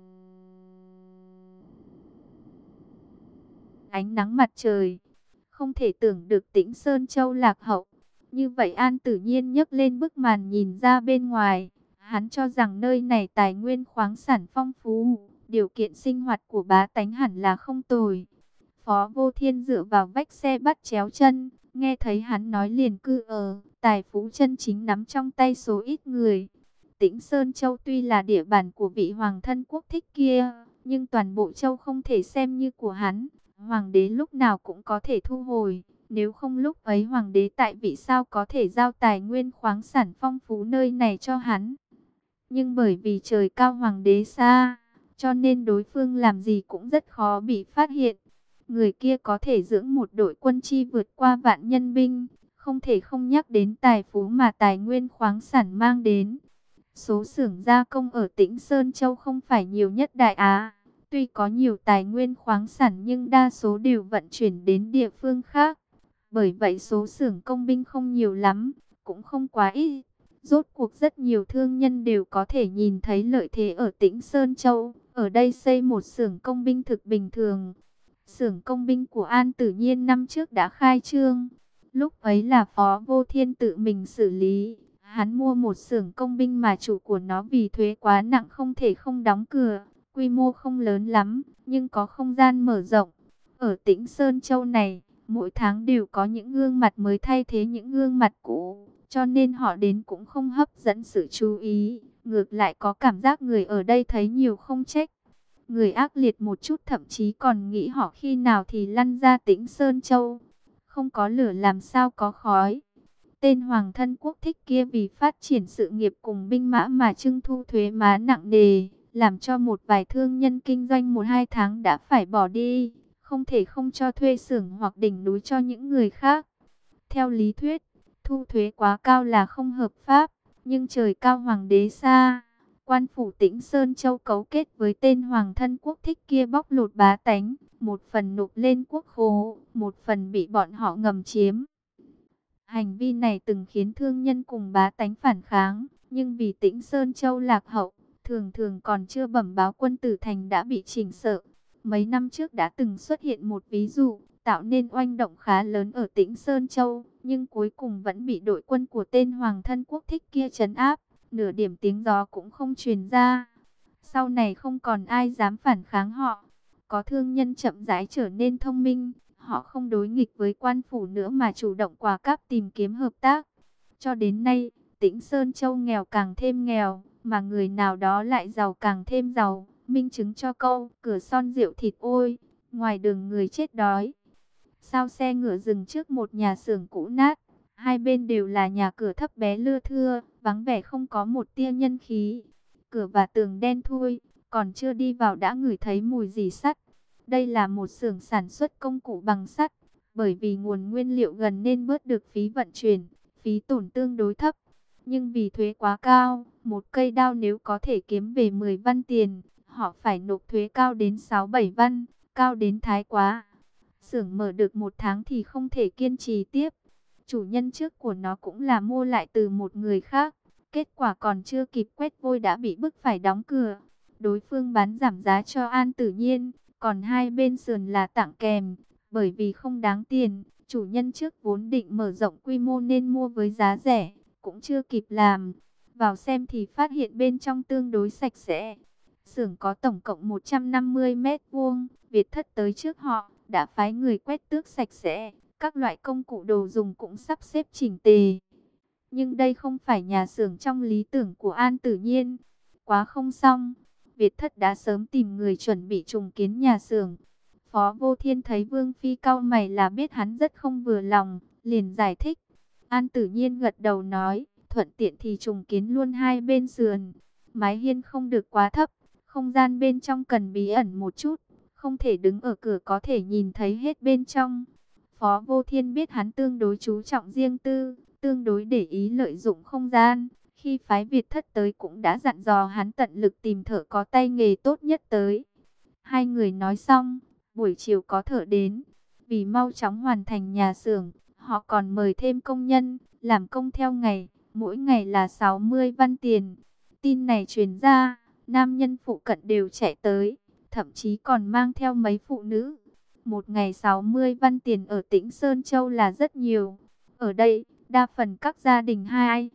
ánh nắng mặt trời. Không thể tưởng được Tĩnh Sơn Châu lạc hậu. Như vậy An Tử Nhiên nhấc lên bức màn nhìn ra bên ngoài. Hắn cho rằng nơi này tài nguyên khoáng sản phong phú, điều kiện sinh hoạt của bá tánh hẳn là không tồi. Phó Vô Thiên dựa vào vách xe bắt chéo chân, nghe thấy hắn nói liền tài phú chân chính nắm trong tay số ít người. Tĩnh Sơn Châu tuy là địa bàn của vị hoàng thân quốc thích kia, nhưng toàn bộ châu không thể xem như của hắn. Hoàng đế lúc nào cũng có thể thu hồi, nếu không lúc ấy hoàng đế tại vị sao có thể giao tài nguyên khoáng sản phong phú nơi này cho hắn. Nhưng bởi vì trời cao hoàng đế xa, cho nên đối phương làm gì cũng rất khó bị phát hiện. Người kia có thể dưỡng một đội quân chi vượt qua vạn nhân binh, không thể không nhắc đến tài phú mà tài nguyên khoáng sản mang đến. Số xưởng gia công ở Tĩnh Sơn Châu không phải nhiều nhất Đại Á. Tuy có nhiều tài nguyên khoáng sản nhưng đa số đều vận chuyển đến địa phương khác. Bởi vậy số xưởng công binh không nhiều lắm, cũng không quá ít. Rốt cuộc rất nhiều thương nhân đều có thể nhìn thấy lợi thế ở Tĩnh Sơn Châu. Ở đây xây một xưởng công binh thực bình thường. Xưởng công binh của An Tử Nhiên năm trước đã khai trương. Lúc ấy là Phó Vô Thiên tự mình xử lý. Hắn mua một xưởng công binh mà chủ của nó vì thuế quá nặng không thể không đóng cửa. Quy mô không lớn lắm, nhưng có không gian mở rộng. Ở Tĩnh Sơn Châu này, mỗi tháng đều có những gương mặt mới thay thế những gương mặt cũ, cho nên họ đến cũng không hấp dẫn sự chú ý. Ngược lại có cảm giác người ở đây thấy nhiều không trách. Người ác liệt một chút thậm chí còn nghĩ họ khi nào thì lăn ra Tĩnh Sơn Châu. Không có lửa làm sao có khói. Tên hoàng thân quốc thích kia vì phát triển sự nghiệp cùng binh mã mà trưng thu thuế má nặng nề, làm cho một vài thương nhân kinh doanh 1-2 tháng đã phải bỏ đi, không thể không cho thuê xưởng hoặc đỉnh núi cho những người khác. Theo lý thuyết, thu thuế quá cao là không hợp pháp, nhưng trời cao hoàng đế xa. Quan phủ Tĩnh Sơn Châu cấu kết với tên hoàng thân quốc thích kia bóc lột bá tánh, một phần nộp lên quốc khố, một phần bị bọn họ ngầm chiếm. Hành vi này từng khiến thương nhân cùng bá tánh phản kháng, nhưng vì Tĩnh Sơn Châu lạc hậu, thường thường còn chưa bẩm báo Quân Tử Thành đã bị chỉnh sợ. Mấy năm trước đã từng xuất hiện một ví dụ, tạo nên oanh động khá lớn ở Tĩnh Sơn Châu, nhưng cuối cùng vẫn bị đội quân của tên hoàng thân quốc thích kia trấn áp, nửa điểm tiếng gió cũng không truyền ra. Sau này không còn ai dám phản kháng họ, có thương nhân chậm rãi trở nên thông minh. Họ không đối nghịch với quan phủ nữa mà chủ động qua cáp tìm kiếm hợp tác. Cho đến nay, Tĩnh Sơn Châu nghèo càng thêm nghèo, mà người nào đó lại giàu càng thêm giàu. Minh chứng cho câu, cửa son rượu thịt ôi, ngoài đường người chết đói. Sao xe ngựa dừng trước một nhà xưởng cũ nát, hai bên đều là nhà cửa thấp bé lưa thưa, vắng vẻ không có một tia nhân khí. Cửa và tường đen thui, còn chưa đi vào đã ngửi thấy mùi rỉ sắt. Đây là một xưởng sản xuất công cụ bằng sắt, bởi vì nguồn nguyên liệu gần nên bớt được phí vận chuyển, phí tổn tương đối thấp. Nhưng vì thuế quá cao, một cây đao nếu có thể kiếm về 10 văn tiền, họ phải nộp thuế cao đến 6-7 văn, cao đến thái quá. Xưởng mở được 1 tháng thì không thể kiên trì tiếp. Chủ nhân trước của nó cũng là mua lại từ một người khác. Kết quả còn chưa kịp quét vôi đã bị bức phải đóng cửa. Đối phương bán giảm giá cho An Tử Nhiên, còn hai bên sườn là tặng kèm. Bởi vì không đáng tiền, chủ nhân trước vốn định mở rộng quy mô nên mua với giá rẻ, cũng chưa kịp làm. Vào xem thì phát hiện bên trong tương đối sạch sẽ. Xưởng có tổng cộng 150 mét vuông, Việt Thất tới trước họ, đã phái người quét tước sạch sẽ, các loại công cụ đồ dùng cũng sắp xếp chỉnh tề. Nhưng đây không phải nhà xưởng trong lý tưởng của An Tử Nhiên. Quá không xong, Việt Thất đã sớm tìm người chuẩn bị trùng kiến nhà xưởng. Phó Vô Thiên thấy Vương Phi cau mày là biết hắn rất không vừa lòng, liền giải thích. An Tử Nhiên gật đầu nói, thuận tiện thì trùng kiến luôn hai bên sườn. Mái hiên không được quá thấp, không gian bên trong cần bí ẩn một chút, không thể đứng ở cửa có thể nhìn thấy hết bên trong. Phó Vô Thiên biết hắn tương đối chú trọng riêng tư, tương đối để ý lợi dụng không gian. Khi phái Việt Thất tới cũng đã dặn dò hắn tận lực tìm thợ có tay nghề tốt nhất tới. Hai người nói xong, buổi chiều có thợ đến. Vì mau chóng hoàn thành nhà xưởng, họ còn mời thêm công nhân, làm công theo ngày, mỗi ngày là 60 văn tiền. Tin này truyền ra, nam nhân phụ cận đều chạy tới, thậm chí còn mang theo mấy phụ nữ. Một ngày 60 văn tiền ở Tĩnh Sơn Châu là rất nhiều. Ở đây, đa phần các gia đình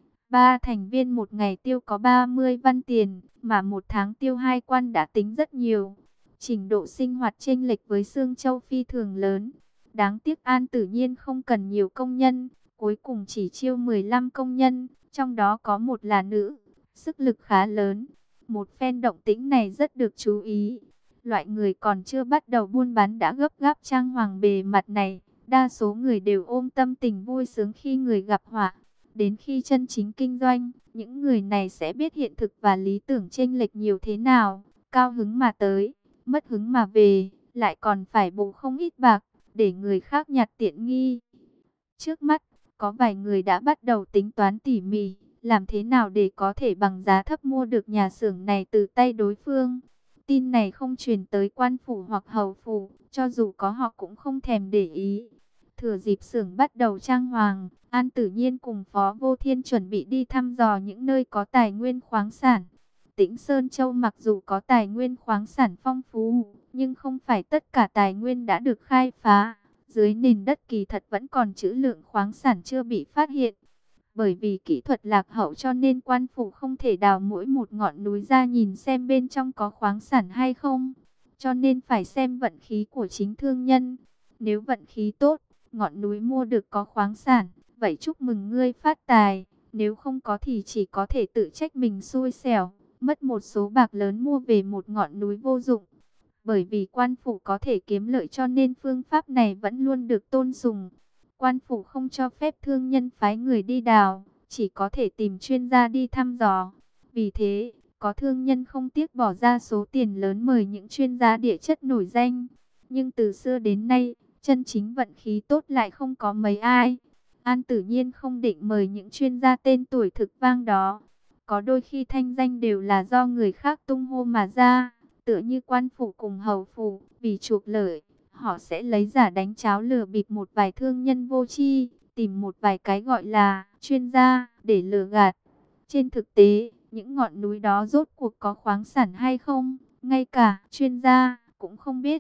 2-3 thành viên một ngày tiêu có 30 văn tiền, mà một tháng tiêu 2 quan đã tính rất nhiều. Trình độ sinh hoạt chênh lệch với Sương Châu phi thường lớn. Đáng tiếc An Tử Nhiên không cần nhiều công nhân, cuối cùng chỉ chiêu 15 công nhân, trong đó có một là nữ, sức lực khá lớn. Một phen động tĩnh này rất được chú ý. Loại người còn chưa bắt đầu buôn bán đã gấp gáp trang hoàng bề mặt này. Đa số người đều ôm tâm tình vui sướng khi người gặp họa. Đến khi chân chính kinh doanh, những người này sẽ biết hiện thực và lý tưởng chênh lệch nhiều thế nào. Cao hứng mà tới, mất hứng mà về, lại còn phải bù không ít bạc, để người khác nhặt tiện nghi. Trước mắt, có vài người đã bắt đầu tính toán tỉ mỉ, làm thế nào để có thể bằng giá thấp mua được nhà xưởng này từ tay đối phương. Tin này không truyền tới quan phủ hoặc hầu phủ, cho dù có họ cũng không thèm để ý. Thừa dịp xưởng bắt đầu trang hoàng, An Tử Nhiên cùng Phó Vô Thiên chuẩn bị đi thăm dò những nơi có tài nguyên khoáng sản. Tĩnh Sơn Châu mặc dù có tài nguyên khoáng sản phong phú, nhưng không phải tất cả tài nguyên đã được khai phá. Dưới nền đất kỳ thật vẫn còn trữ lượng khoáng sản chưa bị phát hiện. Bởi vì kỹ thuật lạc hậu cho nên quan phủ không thể đào mỗi một ngọn núi ra nhìn xem bên trong có khoáng sản hay không. Cho nên phải xem vận khí của chính thương nhân. Nếu vận khí tốt, ngọn núi mua được có khoáng sản, vậy chúc mừng ngươi phát tài. Nếu không có thì chỉ có thể tự trách mình xui xẻo, mất một số bạc lớn mua về một ngọn núi vô dụng. Bởi vì quan phủ có thể kiếm lợi cho nên phương pháp này vẫn luôn được tôn sùng. Quan phủ không cho phép thương nhân phái người đi đào, chỉ có thể tìm chuyên gia đi thăm dò. Vì thế, có thương nhân không tiếc bỏ ra số tiền lớn mời những chuyên gia địa chất nổi danh. Nhưng từ xưa đến nay, chân chính vận khí tốt lại không có mấy ai. An Tử Nhiên không định mời những chuyên gia tên tuổi thực vang đó. Có đôi khi thanh danh đều là do người khác tung hô mà ra. Tựa như quan phủ cùng hầu phủ, vì chuộc lợi, họ sẽ lấy giả đánh cháo lừa bịp một vài thương nhân vô tri, tìm một vài cái gọi là chuyên gia để lừa gạt. Trên thực tế, những ngọn núi đó rốt cuộc có khoáng sản hay không, ngay cả chuyên gia cũng không biết.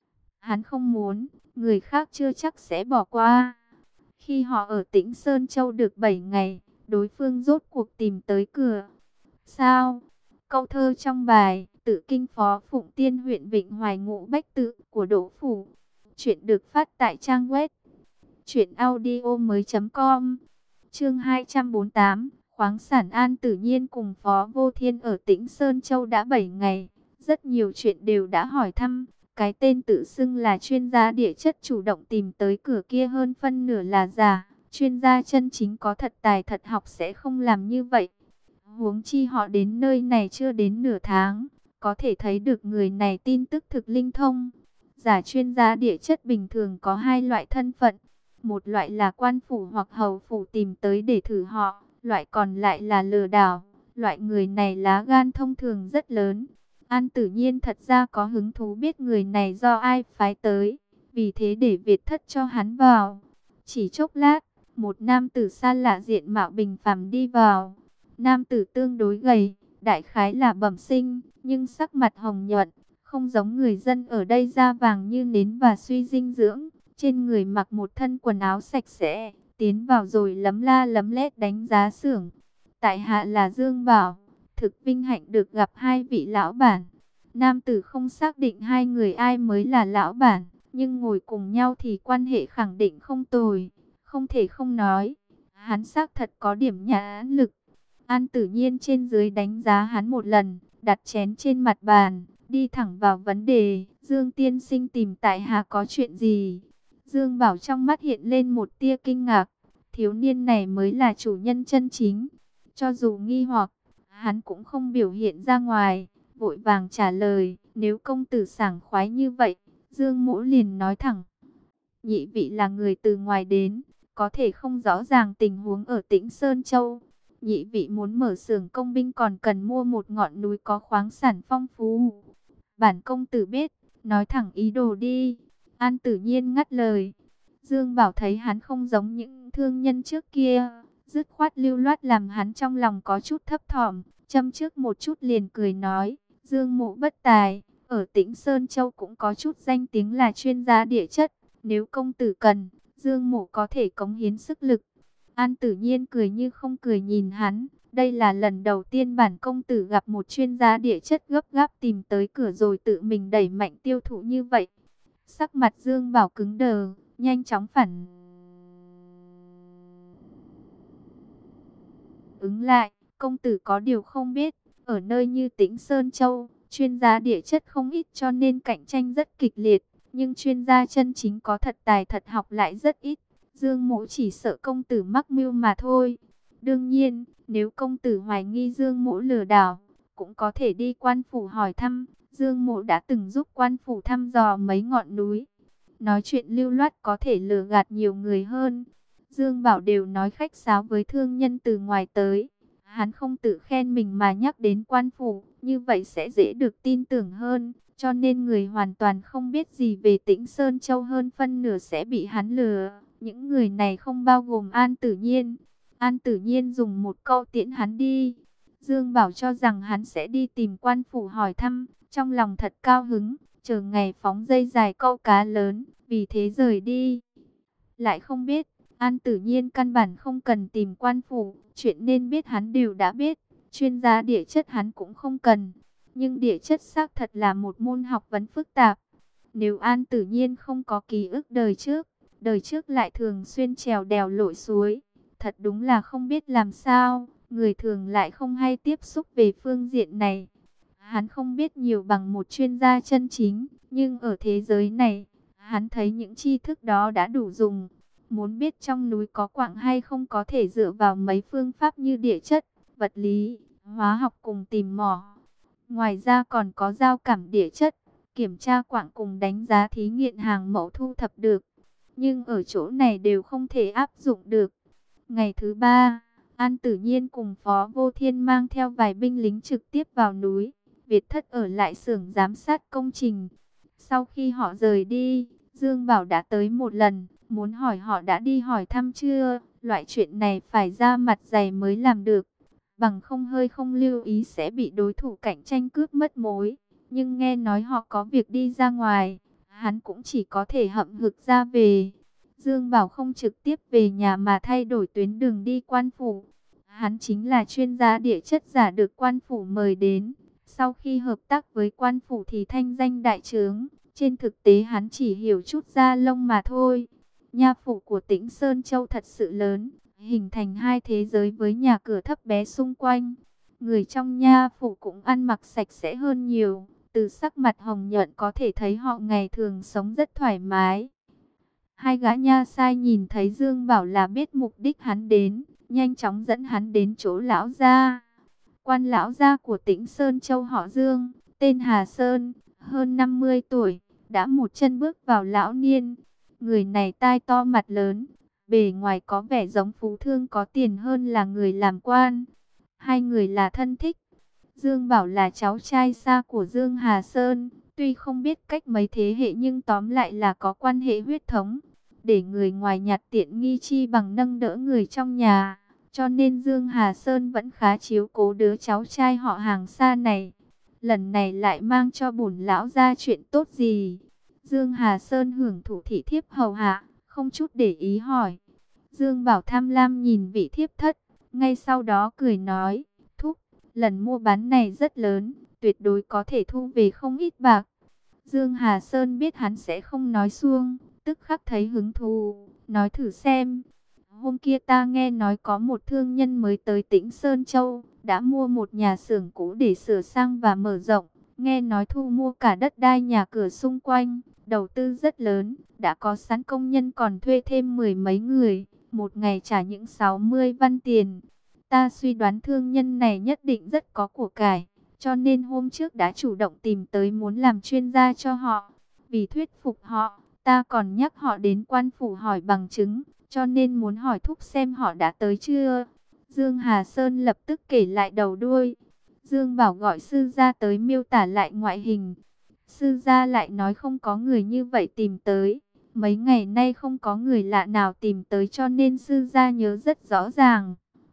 Hắn không muốn, người khác chưa chắc sẽ bỏ qua. Khi họ ở Tĩnh Sơn Châu được 7 ngày, đối phương rốt cuộc tìm tới cửa. Sao? Câu thơ trong bài Tự Kinh Phó Phụng Tiên huyện Vịnh Hoài Ngũ Bách Tự của Đỗ Phủ. Chuyện được phát tại trang web truyệnaudiomoi.com. Chương 248, khoáng sản. An Tử Nhiên cùng Phó Vô Thiên ở Tĩnh Sơn Châu đã 7 ngày, rất nhiều chuyện đều đã hỏi thăm. Cái tên tự xưng là chuyên gia địa chất chủ động tìm tới cửa kia hơn phân nửa là giả. Chuyên gia chân chính có thật tài thật học sẽ không làm như vậy. Huống chi họ đến nơi này chưa đến nửa tháng, Có thể thấy được người này tin tức thực linh thông. Giả chuyên gia địa chất bình thường có hai loại thân phận. Một loại là quan phủ hoặc hầu phủ tìm tới để thử họ, loại còn lại là lừa đảo. Loại người này lá gan thông thường rất lớn. An Tử Nhiên thật ra có hứng thú biết người này do ai phái tới, vì thế để Việt Thất cho hắn vào. Chỉ chốc lát, một nam tử xa lạ diện mạo bình phàm đi vào. Nam tử tương đối gầy, đại khái là bẩm sinh, nhưng sắc mặt hồng nhuận, không giống người dân ở đây da vàng như nến và suy dinh dưỡng. Trên người mặc một thân quần áo sạch sẽ, tiến vào rồi lấm la lấm lét đánh giá xưởng. Tại hạ là Dương Bảo, thực vinh hạnh được gặp hai vị lão bản. Nam tử không xác định hai người ai mới là lão bản, nhưng ngồi cùng nhau thì quan hệ khẳng định không tồi. Không thể không nói, hắn xác thật có điểm nhãn lực. An Tử Nhiên trên dưới đánh giá hắn một lần, đặt chén trên mặt bàn, đi thẳng vào vấn đề. Dương tiên sinh tìm tại hạ có chuyện gì? Dương Bảo trong mắt hiện lên một tia kinh ngạc. Thiếu niên này mới là chủ nhân chân chính. Cho dù nghi hoặc, hắn cũng không biểu hiện ra ngoài, vội vàng trả lời. Nếu công tử sảng khoái như vậy, Dương Mỗ liền nói thẳng. Nhị vị là người từ ngoài đến, có thể không rõ ràng tình huống ở Tĩnh Sơn Châu. Nhị vị muốn mở xưởng công binh còn cần mua một ngọn núi có khoáng sản phong phú. Bản công tử biết, nói thẳng ý đồ đi. An Tử Nhiên ngắt lời. Dương Bảo thấy hắn không giống những thương nhân trước kia, dứt khoát lưu loát làm hắn trong lòng có chút thấp thỏm, châm trước một chút liền cười nói. Dương Mộ bất tài, ở Tĩnh Sơn Châu cũng có chút danh tiếng là chuyên gia địa chất. Nếu công tử cần, Dương Mộ có thể cống hiến sức lực. An Tử Nhiên cười như không cười nhìn hắn. Đây là lần đầu tiên bản công tử gặp một chuyên gia địa chất gấp gáp tìm tới cửa rồi tự mình đẩy mạnh tiêu thụ như vậy. Sắc mặt Dương Bảo cứng đờ, nhanh chóng phản ứng lại. Công tử có điều không biết, ở nơi như Tĩnh Sơn Châu, chuyên gia địa chất không ít cho nên cạnh tranh rất kịch liệt. Nhưng chuyên gia chân chính có thật tài thật học lại rất ít. Dương Mỗ chỉ sợ công tử mắc mưu mà thôi. Đương nhiên, nếu công tử hoài nghi Dương Mỗ lừa đảo, cũng có thể đi quan phủ hỏi thăm. Dương Mỗ đã từng giúp quan phủ thăm dò mấy ngọn núi. Nói chuyện lưu loát có thể lừa gạt nhiều người hơn. Dương Bảo đều nói khách sáo với thương nhân từ ngoài tới. Hắn không tự khen mình mà nhắc đến quan phủ, như vậy sẽ dễ được tin tưởng hơn. Cho nên người hoàn toàn không biết gì về Tĩnh Sơn Châu hơn phân nửa sẽ bị hắn lừa. Những người này không bao gồm An Tử Nhiên. An Tử Nhiên dùng một câu tiễn hắn đi. Dương Bảo cho rằng hắn sẽ đi tìm quan phủ hỏi thăm, trong lòng thật cao hứng, chờ ngày phóng dây dài câu cá lớn, vì thế rời đi. Lại không biết, An Tử Nhiên căn bản không cần tìm quan phủ, chuyện nên biết hắn đều đã biết, chuyên gia địa chất hắn cũng không cần. Nhưng địa chất xác thật là một môn học vấn phức tạp. Nếu An Tử Nhiên không có ký ức đời trước lại thường xuyên trèo đèo lội suối, thật đúng là không biết làm sao, người thường lại không hay tiếp xúc về phương diện này. Hắn không biết nhiều bằng một chuyên gia chân chính, nhưng ở thế giới này, hắn thấy những tri thức đó đã đủ dùng. Muốn biết trong núi có quặng hay không có thể dựa vào mấy phương pháp như địa chất, vật lý, hóa học cùng tìm mỏ. Ngoài ra còn có giao cảm địa chất, kiểm tra quặng cùng đánh giá thí nghiệm hàng mẫu thu thập được. Nhưng ở chỗ này đều không thể áp dụng được. Ngày thứ ba, An Tử Nhiên cùng Phó Vô Thiên mang theo vài binh lính trực tiếp vào núi. Việt Thất ở lại xưởng giám sát công trình. Sau khi họ rời đi, Dương Bảo đã tới một lần, muốn hỏi họ đã đi hỏi thăm chưa. Loại chuyện này phải ra mặt dày mới làm được. Bằng không hơi không lưu ý sẽ bị đối thủ cạnh tranh cướp mất mối. Nhưng nghe nói họ có việc đi ra ngoài, hắn cũng chỉ có thể hậm hực ra về. Dương Bảo không trực tiếp về nhà mà thay đổi tuyến đường đi quan phủ. Hắn chính là chuyên gia địa chất giả được quan phủ mời đến. Sau khi hợp tác với quan phủ thì thanh danh đại trướng. Trên thực tế hắn chỉ hiểu chút da lông mà thôi. Nha phủ của Tĩnh Sơn Châu thật sự lớn, hình thành hai thế giới với nhà cửa thấp bé xung quanh. Người trong nha phủ cũng ăn mặc sạch sẽ hơn nhiều. Từ sắc mặt hồng nhuận có thể thấy họ ngày thường sống rất thoải mái. Hai gã nha sai nhìn thấy Dương Bảo là biết mục đích hắn đến, nhanh chóng dẫn hắn đến chỗ lão gia. Quan lão gia của Tĩnh Sơn Châu họ Dương, tên Hà Sơn, hơn 50 tuổi, đã một chân bước vào lão niên. Người này tai to mặt lớn, bề ngoài có vẻ giống phú thương có tiền hơn là người làm quan. Hai người là thân thích. Dương Bảo là cháu trai xa của Dương Hà Sơn, tuy không biết cách mấy thế hệ nhưng tóm lại là có quan hệ huyết thống. Để người ngoài nhặt tiện nghi chi bằng nâng đỡ người trong nhà, cho nên Dương Hà Sơn vẫn khá chiếu cố đứa cháu trai họ hàng xa này. Lần này lại mang cho bổn lão ra chuyện tốt gì? Dương Hà Sơn hưởng thụ thị thiếp hầu hạ, không chút để ý hỏi. Dương Bảo tham lam nhìn vị thiếp thất, ngay sau đó cười nói, thúc, lần mua bán này rất lớn, tuyệt đối có thể thu về không ít bạc. Dương Hà Sơn biết hắn sẽ không nói suông, tức khắc thấy hứng thú, nói thử xem. Hôm kia ta nghe nói có một thương nhân mới tới Tĩnh Sơn Châu, đã mua một nhà xưởng cũ để sửa sang và mở rộng. Nghe nói thu mua cả đất đai nhà cửa xung quanh, đầu tư rất lớn, đã có sẵn công nhân còn thuê thêm 10 mấy người, một ngày trả những 60 văn tiền. Ta suy đoán thương nhân này nhất định rất có của cải, cho nên hôm trước đã chủ động tìm tới muốn làm chuyên gia cho họ. Vì thuyết phục họ, ta còn nhắc họ đến quan phủ hỏi bằng chứng, cho nên muốn hỏi thúc xem họ đã tới chưa. Dương Hà Sơn lập tức kể lại đầu đuôi. Dương Bảo gọi sư gia tới miêu tả lại ngoại hình. Sư gia lại nói không có người như vậy tìm tới. Mấy ngày nay không có người lạ nào tìm tới cho nên sư gia nhớ rất rõ ràng.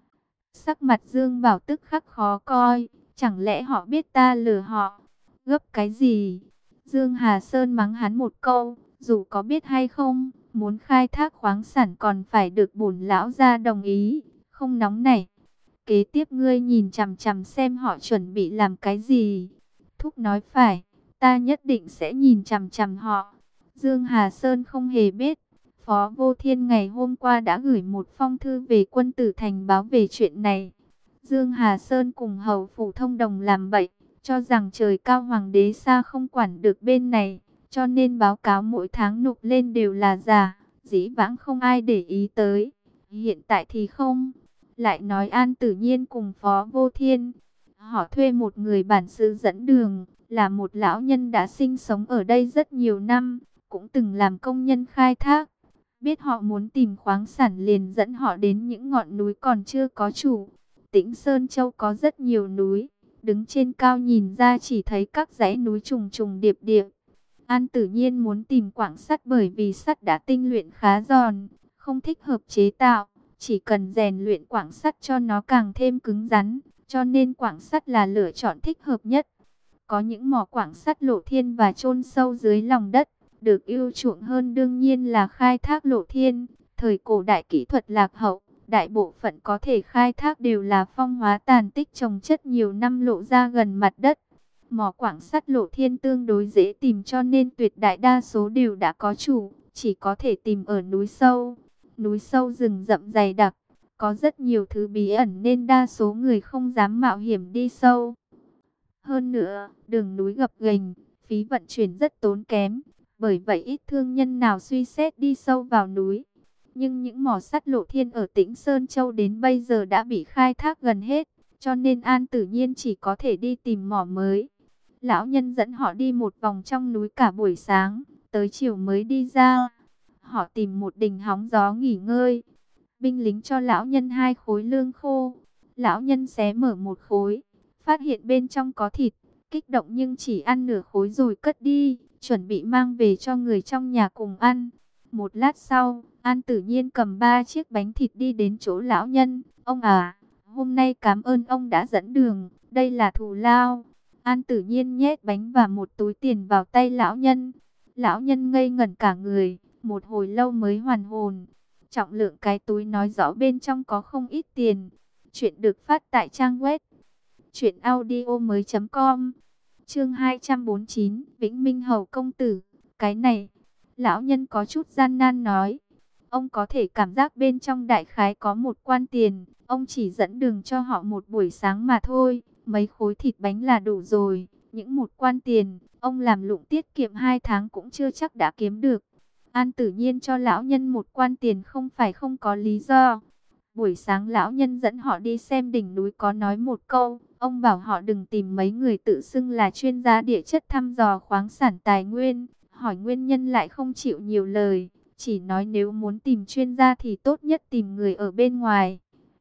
Sắc mặt Dương Bảo tức khắc khó coi. Chẳng lẽ họ biết ta lừa họ? Gấp cái gì? Dương Hà Sơn mắng hắn một câu. Dù có biết hay không, muốn khai thác khoáng sản còn phải được bổn lão gia đồng ý. Không nóng nảy. Kế tiếp ngươi nhìn chằm chằm xem họ chuẩn bị làm cái gì. Thúc nói phải, ta nhất định sẽ nhìn chằm chằm họ. Dương Hà Sơn không hề biết, Phó Vô Thiên ngày hôm qua đã gửi một phong thư về quân tử thành báo về chuyện này. Dương Hà Sơn cùng hầu phủ thông đồng làm bậy, cho rằng trời cao hoàng đế xa không quản được bên này, cho nên báo cáo mỗi tháng nộp lên đều là giả, dĩ vãng không ai để ý tới. Hiện tại thì không. Lại nói An Tử Nhiên cùng Phó Vô Thiên, họ thuê một người bản xứ dẫn đường, là một lão nhân đã sinh sống ở đây rất nhiều năm, cũng từng làm công nhân khai thác. Biết họ muốn tìm khoáng sản liền dẫn họ đến những ngọn núi còn chưa có chủ. Tĩnh Sơn Châu có rất nhiều núi, đứng trên cao nhìn ra chỉ thấy các dãy núi trùng trùng điệp điệp. An Tử Nhiên muốn tìm quặng sắt bởi vì sắt đã tinh luyện khá giòn, không thích hợp chế tạo. Chỉ cần rèn luyện quặng sắt cho nó càng thêm cứng rắn, cho nên quặng sắt là lựa chọn thích hợp nhất. Có những mỏ quặng sắt lộ thiên và chôn sâu dưới lòng đất, được ưu chuộng hơn đương nhiên là khai thác lộ thiên. Thời cổ đại kỹ thuật lạc hậu, đại bộ phận có thể khai thác đều là phong hóa tàn tích trồng chất nhiều năm lộ ra gần mặt đất. Mỏ quặng sắt lộ thiên tương đối dễ tìm cho nên tuyệt đại đa số đều đã có chủ, chỉ có thể tìm ở núi sâu. Núi sâu rừng rậm dày đặc, có rất nhiều thứ bí ẩn nên đa số người không dám mạo hiểm đi sâu. Hơn nữa, đường núi gập ghềnh, phí vận chuyển rất tốn kém, bởi vậy ít thương nhân nào suy xét đi sâu vào núi. Nhưng những mỏ sắt lộ thiên ở Tĩnh Sơn Châu đến bây giờ đã bị khai thác gần hết, cho nên An Tử Nhiên chỉ có thể đi tìm mỏ mới. Lão nhân dẫn họ đi một vòng trong núi cả buổi sáng, tới chiều mới đi ra. Họ tìm một đình hóng gió nghỉ ngơi. Binh lính cho lão nhân 2 khối lương khô. Lão nhân xé mở một khối, phát hiện bên trong có thịt. Kích động nhưng chỉ ăn nửa khối rồi cất đi, chuẩn bị mang về cho người trong nhà cùng ăn. Một lát sau, An Tử Nhiên cầm 3 chiếc bánh thịt đi đến chỗ lão nhân. Ông à, hôm nay cảm ơn ông đã dẫn đường, đây là thù lao. An Tử Nhiên nhét bánh và một túi tiền vào tay lão nhân. Lão nhân ngây ngẩn cả người, một hồi lâu mới hoàn hồn. Trọng lượng cái túi nói rõ bên trong có không ít tiền. Chuyện được phát tại trang web truyệnaudiomoi.com. Chương 249, Vĩnh Minh Hầu công tử. Cái này, lão nhân có chút gian nan nói. Ông có thể cảm giác bên trong đại khái có một quan tiền. Ông chỉ dẫn đường cho họ một buổi sáng mà thôi. Mấy khối thịt bánh là đủ rồi. Những một quan tiền, ông làm lụng tiết kiệm 2 tháng cũng chưa chắc đã kiếm được. An Tử Nhiên cho lão nhân một quan tiền không phải không có lý do. Buổi sáng lão nhân dẫn họ đi xem đỉnh núi có nói một câu, ông bảo họ đừng tìm mấy người tự xưng là chuyên gia địa chất thăm dò khoáng sản tài nguyên, hỏi nguyên nhân lại không chịu nhiều lời, chỉ nói nếu muốn tìm chuyên gia thì tốt nhất tìm người ở bên ngoài.